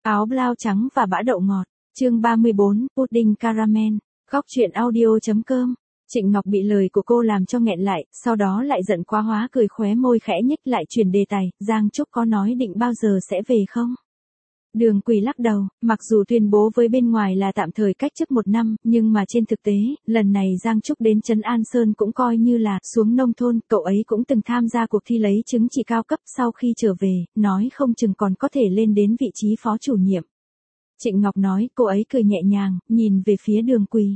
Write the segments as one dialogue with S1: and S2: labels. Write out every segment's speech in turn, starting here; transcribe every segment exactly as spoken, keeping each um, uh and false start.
S1: Áo blau trắng và bã đậu ngọt. Chương ba mươi bốn, pudding caramel. Góc truyện audio chấm com. Trịnh Ngọc bị lời của cô làm cho nghẹn lại, sau đó lại giận quá hóa cười khóe môi khẽ nhếch lại chuyển đề tài, Giang Trúc có nói định bao giờ sẽ về không? Đường Quỳ lắc đầu, mặc dù tuyên bố với bên ngoài là tạm thời cách chức một năm, nhưng mà trên thực tế, lần này Giang Trúc đến Trấn An Sơn cũng coi như là xuống nông thôn, cậu ấy cũng từng tham gia cuộc thi lấy chứng chỉ cao cấp, sau khi trở về, nói không chừng còn có thể lên đến vị trí phó chủ nhiệm. Trịnh Ngọc nói, cô ấy cười nhẹ nhàng, nhìn về phía Đường Quỳ.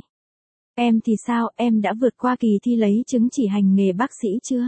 S1: Em thì sao, em đã vượt qua kỳ thi lấy chứng chỉ hành nghề bác sĩ chưa?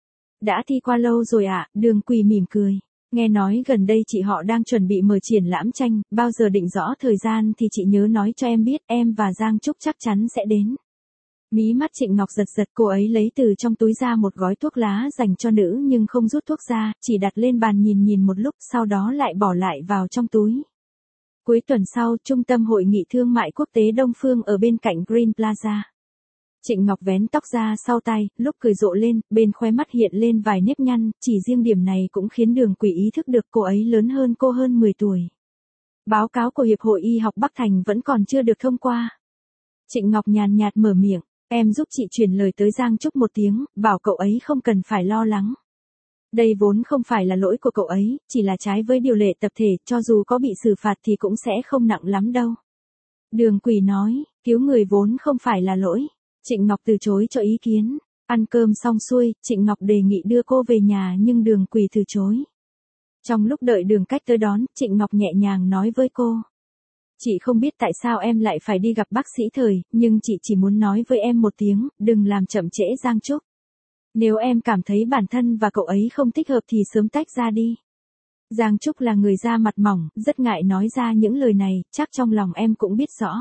S1: Đã thi qua lâu rồi ạ, à? Đường Quỳ mỉm cười. Nghe nói gần đây chị họ đang chuẩn bị mở triển lãm tranh, bao giờ định rõ thời gian thì chị nhớ nói cho em biết, em và Giang Trúc chắc chắn sẽ đến. Mí mắt Trịnh Ngọc giật giật, cô ấy lấy từ trong túi ra một gói thuốc lá dành cho nữ nhưng không rút thuốc ra, chỉ đặt lên bàn nhìn nhìn một lúc, sau đó lại bỏ lại vào trong túi. Cuối tuần sau, Trung tâm Hội nghị Thương mại Quốc tế Đông Phương ở bên cạnh Green Plaza. Trịnh Ngọc vén tóc ra sau tai, lúc cười rộ lên, bên khóe mắt hiện lên vài nếp nhăn, chỉ riêng điểm này cũng khiến Đường Quỳ ý thức được cô ấy lớn hơn cô hơn mười tuổi. Báo cáo của Hiệp hội Y học Bắc Thành vẫn còn chưa được thông qua. Trịnh Ngọc nhàn nhạt mở miệng, em giúp chị truyền lời tới Giang Trúc một tiếng, bảo cậu ấy không cần phải lo lắng. Đây vốn không phải là lỗi của cậu ấy, chỉ là trái với điều lệ tập thể, cho dù có bị xử phạt thì cũng sẽ không nặng lắm đâu. Đường Quỳ nói, cứu người vốn không phải là lỗi. Trịnh Ngọc từ chối cho ý kiến. Ăn cơm xong xuôi, Trịnh Ngọc đề nghị đưa cô về nhà nhưng Đường Quỳ từ chối. Trong lúc đợi Đường Cách tới đón, Trịnh Ngọc nhẹ nhàng nói với cô. Chị không biết tại sao em lại phải đi gặp bác sĩ Thời, nhưng chị chỉ muốn nói với em một tiếng, đừng làm chậm trễ Giang Trúc. Nếu em cảm thấy bản thân và cậu ấy không thích hợp thì sớm tách ra đi. Giang Trúc là người da mặt mỏng, rất ngại nói ra những lời này, chắc trong lòng em cũng biết rõ.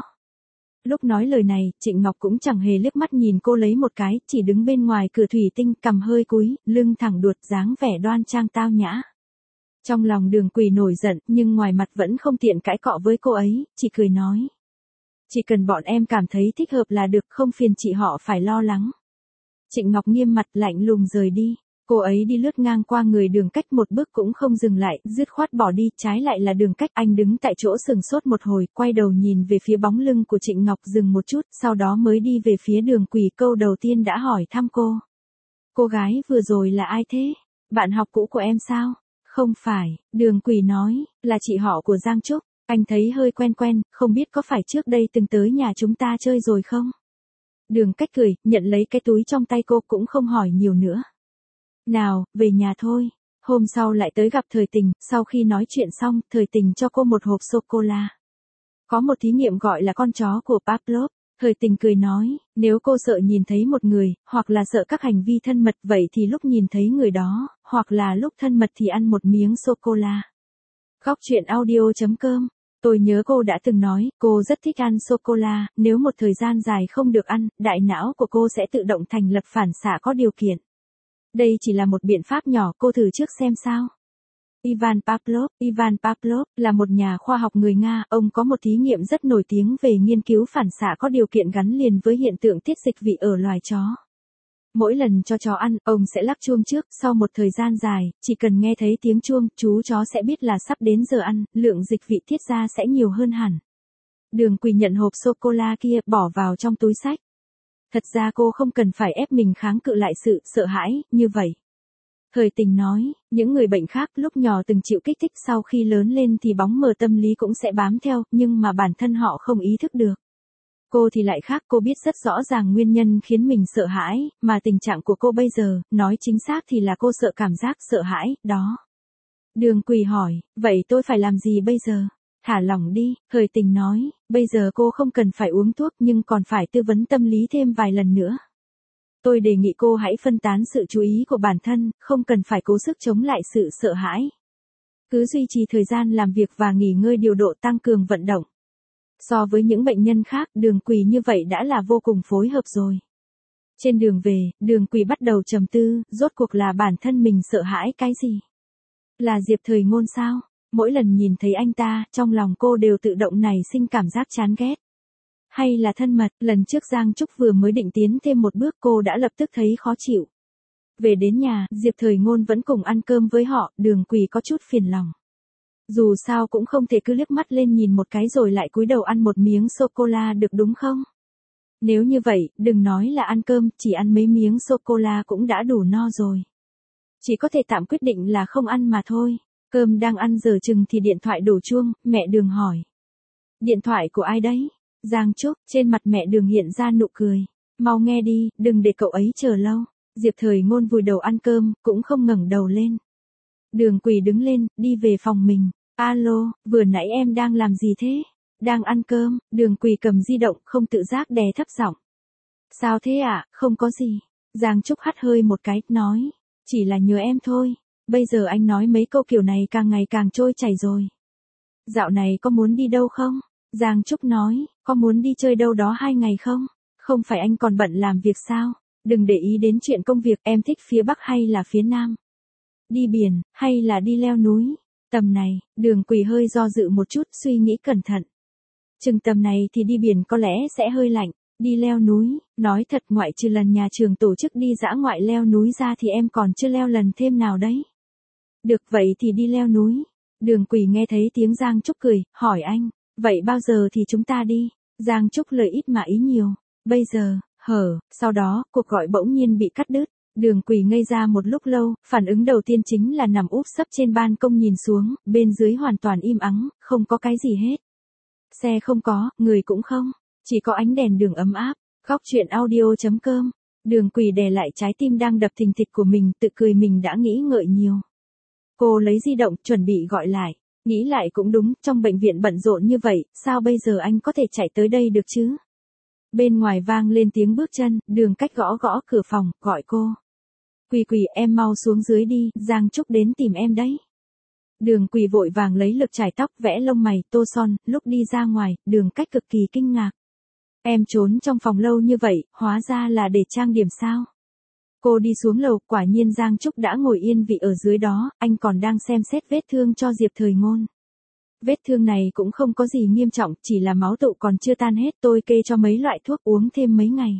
S1: Lúc nói lời này, Trịnh Ngọc cũng chẳng hề liếc mắt nhìn cô lấy một cái, chỉ đứng bên ngoài cửa thủy tinh, cằm hơi cúi, lưng thẳng đuột, dáng vẻ đoan trang tao nhã. Trong lòng Đường Quỳ nổi giận, nhưng ngoài mặt vẫn không tiện cãi cọ với cô ấy, chỉ cười nói. Chỉ cần bọn em cảm thấy thích hợp là được, không phiền chị họ phải lo lắng. Trịnh Ngọc nghiêm mặt lạnh lùng rời đi. Cô ấy đi lướt ngang qua người Đường Cách một bước cũng không dừng lại, dứt khoát bỏ đi, trái lại là Đường Cách. Anh đứng tại chỗ sừng sốt một hồi, quay đầu nhìn về phía bóng lưng của Trịnh Ngọc dừng một chút, sau đó mới đi về phía Đường Quỳ. Câu đầu tiên đã hỏi thăm cô. Cô gái vừa rồi là ai thế? Bạn học cũ của em sao? Không phải, Đường Quỳ nói, là chị họ của Giang Trúc. Anh thấy hơi quen quen, không biết có phải trước đây từng tới nhà chúng ta chơi rồi không? Đường Cách cười, nhận lấy cái túi trong tay cô cũng không hỏi nhiều nữa. Nào, về nhà thôi. Hôm sau lại tới gặp Thời Tình, sau khi nói chuyện xong, Thời Tình cho cô một hộp sô-cô-la. Có một thí nghiệm gọi là con chó của Pavlov. Thời Tình cười nói, nếu cô sợ nhìn thấy một người, hoặc là sợ các hành vi thân mật, vậy thì lúc nhìn thấy người đó, hoặc là lúc thân mật thì ăn một miếng sô-cô-la. Góc truyện audio chấm com. Tôi nhớ cô đã từng nói, cô rất thích ăn sô-cô-la, nếu một thời gian dài không được ăn, đại não của cô sẽ tự động thành lập phản xạ có điều kiện. Đây chỉ là một biện pháp nhỏ, cô thử trước xem sao. Ivan Pavlov, Ivan Pavlov là một nhà khoa học người Nga, ông có một thí nghiệm rất nổi tiếng về nghiên cứu phản xạ có điều kiện gắn liền với hiện tượng tiết dịch vị ở loài chó. Mỗi lần cho chó ăn, ông sẽ lắc chuông trước, sau một thời gian dài, chỉ cần nghe thấy tiếng chuông, chú chó sẽ biết là sắp đến giờ ăn, lượng dịch vị tiết ra sẽ nhiều hơn hẳn. Đường Quỳ nhận hộp sô-cô-la kia, bỏ vào trong túi xách. Thật ra cô không cần phải ép mình kháng cự lại sự sợ hãi, như vậy. Thời Tình nói, những người bệnh khác lúc nhỏ từng chịu kích thích sau khi lớn lên thì bóng mờ tâm lý cũng sẽ bám theo, nhưng mà bản thân họ không ý thức được. Cô thì lại khác, cô biết rất rõ ràng nguyên nhân khiến mình sợ hãi, mà tình trạng của cô bây giờ, nói chính xác thì là cô sợ cảm giác sợ hãi, đó. Đường Quỳ hỏi, vậy tôi phải làm gì bây giờ? Thả lỏng đi, Thời Tình nói, bây giờ cô không cần phải uống thuốc nhưng còn phải tư vấn tâm lý thêm vài lần nữa. Tôi đề nghị cô hãy phân tán sự chú ý của bản thân, không cần phải cố sức chống lại sự sợ hãi. Cứ duy trì thời gian làm việc và nghỉ ngơi điều độ, tăng cường vận động. So với những bệnh nhân khác, Đường Quỳ như vậy đã là vô cùng phối hợp rồi. Trên đường về, Đường Quỳ bắt đầu trầm tư, rốt cuộc là bản thân mình sợ hãi cái gì? Là Diệp Thời Ngôn sao? Mỗi lần nhìn thấy anh ta, trong lòng cô đều tự động nảy sinh cảm giác chán ghét. Hay là thân mật, lần trước Giang Trúc vừa mới định tiến thêm một bước cô đã lập tức thấy khó chịu. Về đến nhà, Diệp Thời Ngôn vẫn cùng ăn cơm với họ, Đường Quỳ có chút phiền lòng. Dù sao cũng không thể cứ liếc mắt lên nhìn một cái rồi lại cúi đầu ăn một miếng sô-cô-la được đúng không? Nếu như vậy, đừng nói là ăn cơm, chỉ ăn mấy miếng sô-cô-la cũng đã đủ no rồi. Chỉ có thể tạm quyết định là không ăn mà thôi. Cơm đang ăn dở chừng thì điện thoại đổ chuông, mẹ Đường hỏi. Điện thoại của ai đấy? Giang Trúc, trên mặt mẹ Đường hiện ra nụ cười. Mau nghe đi, đừng để cậu ấy chờ lâu. Diệp Thời Ngôn vùi đầu ăn cơm, cũng không ngẩng đầu lên. Đường Quỳ đứng lên, đi về phòng mình. Alo, vừa nãy em đang làm gì thế? Đang ăn cơm. Đường Quỳ cầm di động, không tự giác đè thấp giọng. Sao thế ạ? À? Không có gì. Giang Trúc hắt hơi một cái, nói. Chỉ là nhớ em thôi. Bây giờ anh nói mấy câu kiểu này càng ngày càng trôi chảy rồi. Dạo này có muốn đi đâu không? Giang Trúc nói, có muốn đi chơi đâu đó hai ngày không? Không phải anh còn bận làm việc sao? Đừng để ý đến chuyện công việc, em thích phía Bắc hay là phía Nam? Đi biển, hay là đi leo núi? Tầm này, Đường Quỳ hơi do dự một chút, suy nghĩ cẩn thận. Chừng tầm này thì đi biển có lẽ sẽ hơi lạnh, đi leo núi, nói thật ngoại trừ lần nhà trường tổ chức đi dã ngoại leo núi ra thì em còn chưa leo lần thêm nào đấy. Được vậy thì đi leo núi. Đường Quỳ nghe thấy tiếng Giang Trúc cười, hỏi anh, vậy bao giờ thì chúng ta đi? Giang Trúc lời ít mà ý nhiều, bây giờ, hở, sau đó, cuộc gọi bỗng nhiên bị cắt đứt. Đường Quỳ ngây ra một lúc lâu, phản ứng đầu tiên chính là nằm úp sấp trên ban công nhìn xuống, bên dưới hoàn toàn im ắng, không có cái gì hết. Xe không có, người cũng không, chỉ có ánh đèn đường ấm áp. Góc truyện audio chấm com. Đường Quỳ đè lại trái tim đang đập thình thịch của mình, tự cười mình đã nghĩ ngợi nhiều. Cô lấy di động, chuẩn bị gọi lại. Nghĩ lại cũng đúng, trong bệnh viện bận rộn như vậy, sao bây giờ anh có thể chạy tới đây được chứ? Bên ngoài vang lên tiếng bước chân, Đường Cách gõ gõ cửa phòng, gọi cô. Quỳ Quỳ, em mau xuống dưới đi, Giang Trúc đến tìm em đấy. Đường Quỳ vội vàng lấy lực chải tóc, vẽ lông mày, tô son, lúc đi ra ngoài, Đường Cách cực kỳ kinh ngạc. Em trốn trong phòng lâu như vậy, hóa ra là để trang điểm sao? Cô đi xuống lầu, quả nhiên Giang Trúc đã ngồi yên vị ở dưới đó, anh còn đang xem xét vết thương cho Diệp Thời Ngôn. Vết thương này cũng không có gì nghiêm trọng, chỉ là máu tụ còn chưa tan hết, tôi kê cho mấy loại thuốc uống thêm mấy ngày.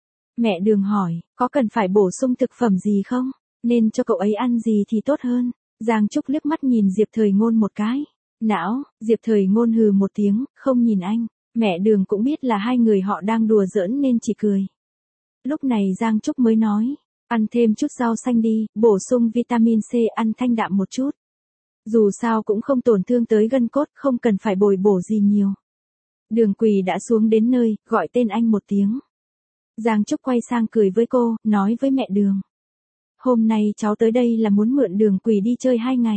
S1: Mẹ Đường hỏi, có cần phải bổ sung thực phẩm gì không? Nên cho cậu ấy ăn gì thì tốt hơn? Giang Trúc liếc mắt nhìn Diệp Thời Ngôn một cái. Não, Diệp Thời Ngôn hừ một tiếng, không nhìn anh. Mẹ Đường cũng biết là hai người họ đang đùa giỡn nên chỉ cười. Lúc này Giang Trúc mới nói, ăn thêm chút rau xanh đi, bổ sung vitamin C, ăn thanh đạm một chút. Dù sao cũng không tổn thương tới gân cốt, không cần phải bồi bổ gì nhiều. Đường Quỳ đã xuống đến nơi, gọi tên anh một tiếng. Giang Trúc quay sang cười với cô, nói với mẹ Đường. Hôm nay cháu tới đây là muốn mượn Đường Quỳ đi chơi hai ngày.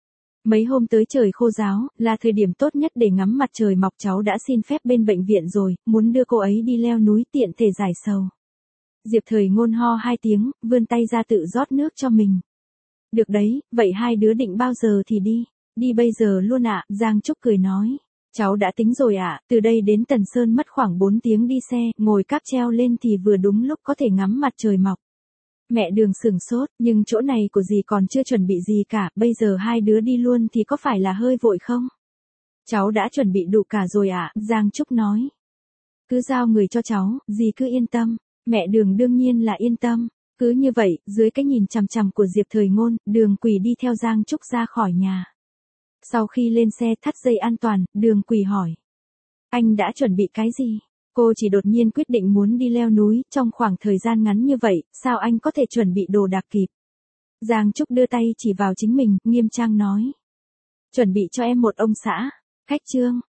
S1: Mấy hôm tới trời khô ráo, là thời điểm tốt nhất để ngắm mặt trời mọc, cháu đã xin phép bên bệnh viện rồi, muốn đưa cô ấy đi leo núi tiện thể giải sầu. Diệp Thời Ngôn ho hai tiếng, vươn tay ra tự rót nước cho mình. Được đấy, vậy hai đứa định bao giờ thì đi? Đi bây giờ luôn ạ, Giang Trúc cười nói. Cháu đã tính rồi ạ, từ đây đến Tần Sơn mất khoảng bốn tiếng đi xe, ngồi cáp treo lên thì vừa đúng lúc có thể ngắm mặt trời mọc. Mẹ Đường sửng sốt, nhưng chỗ này của dì còn chưa chuẩn bị gì cả, bây giờ hai đứa đi luôn thì có phải là hơi vội không? Cháu đã chuẩn bị đủ cả rồi ạ, Giang Trúc nói. Cứ giao người cho cháu, dì cứ yên tâm. Mẹ Đường đương nhiên là yên tâm. Cứ như vậy, dưới cái nhìn chằm chằm của Diệp Thời Ngôn, Đường Quỳ đi theo Giang Trúc ra khỏi nhà. Sau khi lên xe thắt dây an toàn, Đường Quỳ hỏi. Anh đã chuẩn bị cái gì? Cô chỉ đột nhiên quyết định muốn đi leo núi, trong khoảng thời gian ngắn như vậy, sao anh có thể chuẩn bị đồ đạc kịp? Giang Trúc đưa tay chỉ vào chính mình, nghiêm trang nói. Chuẩn bị cho em một ông xã. Khách trương,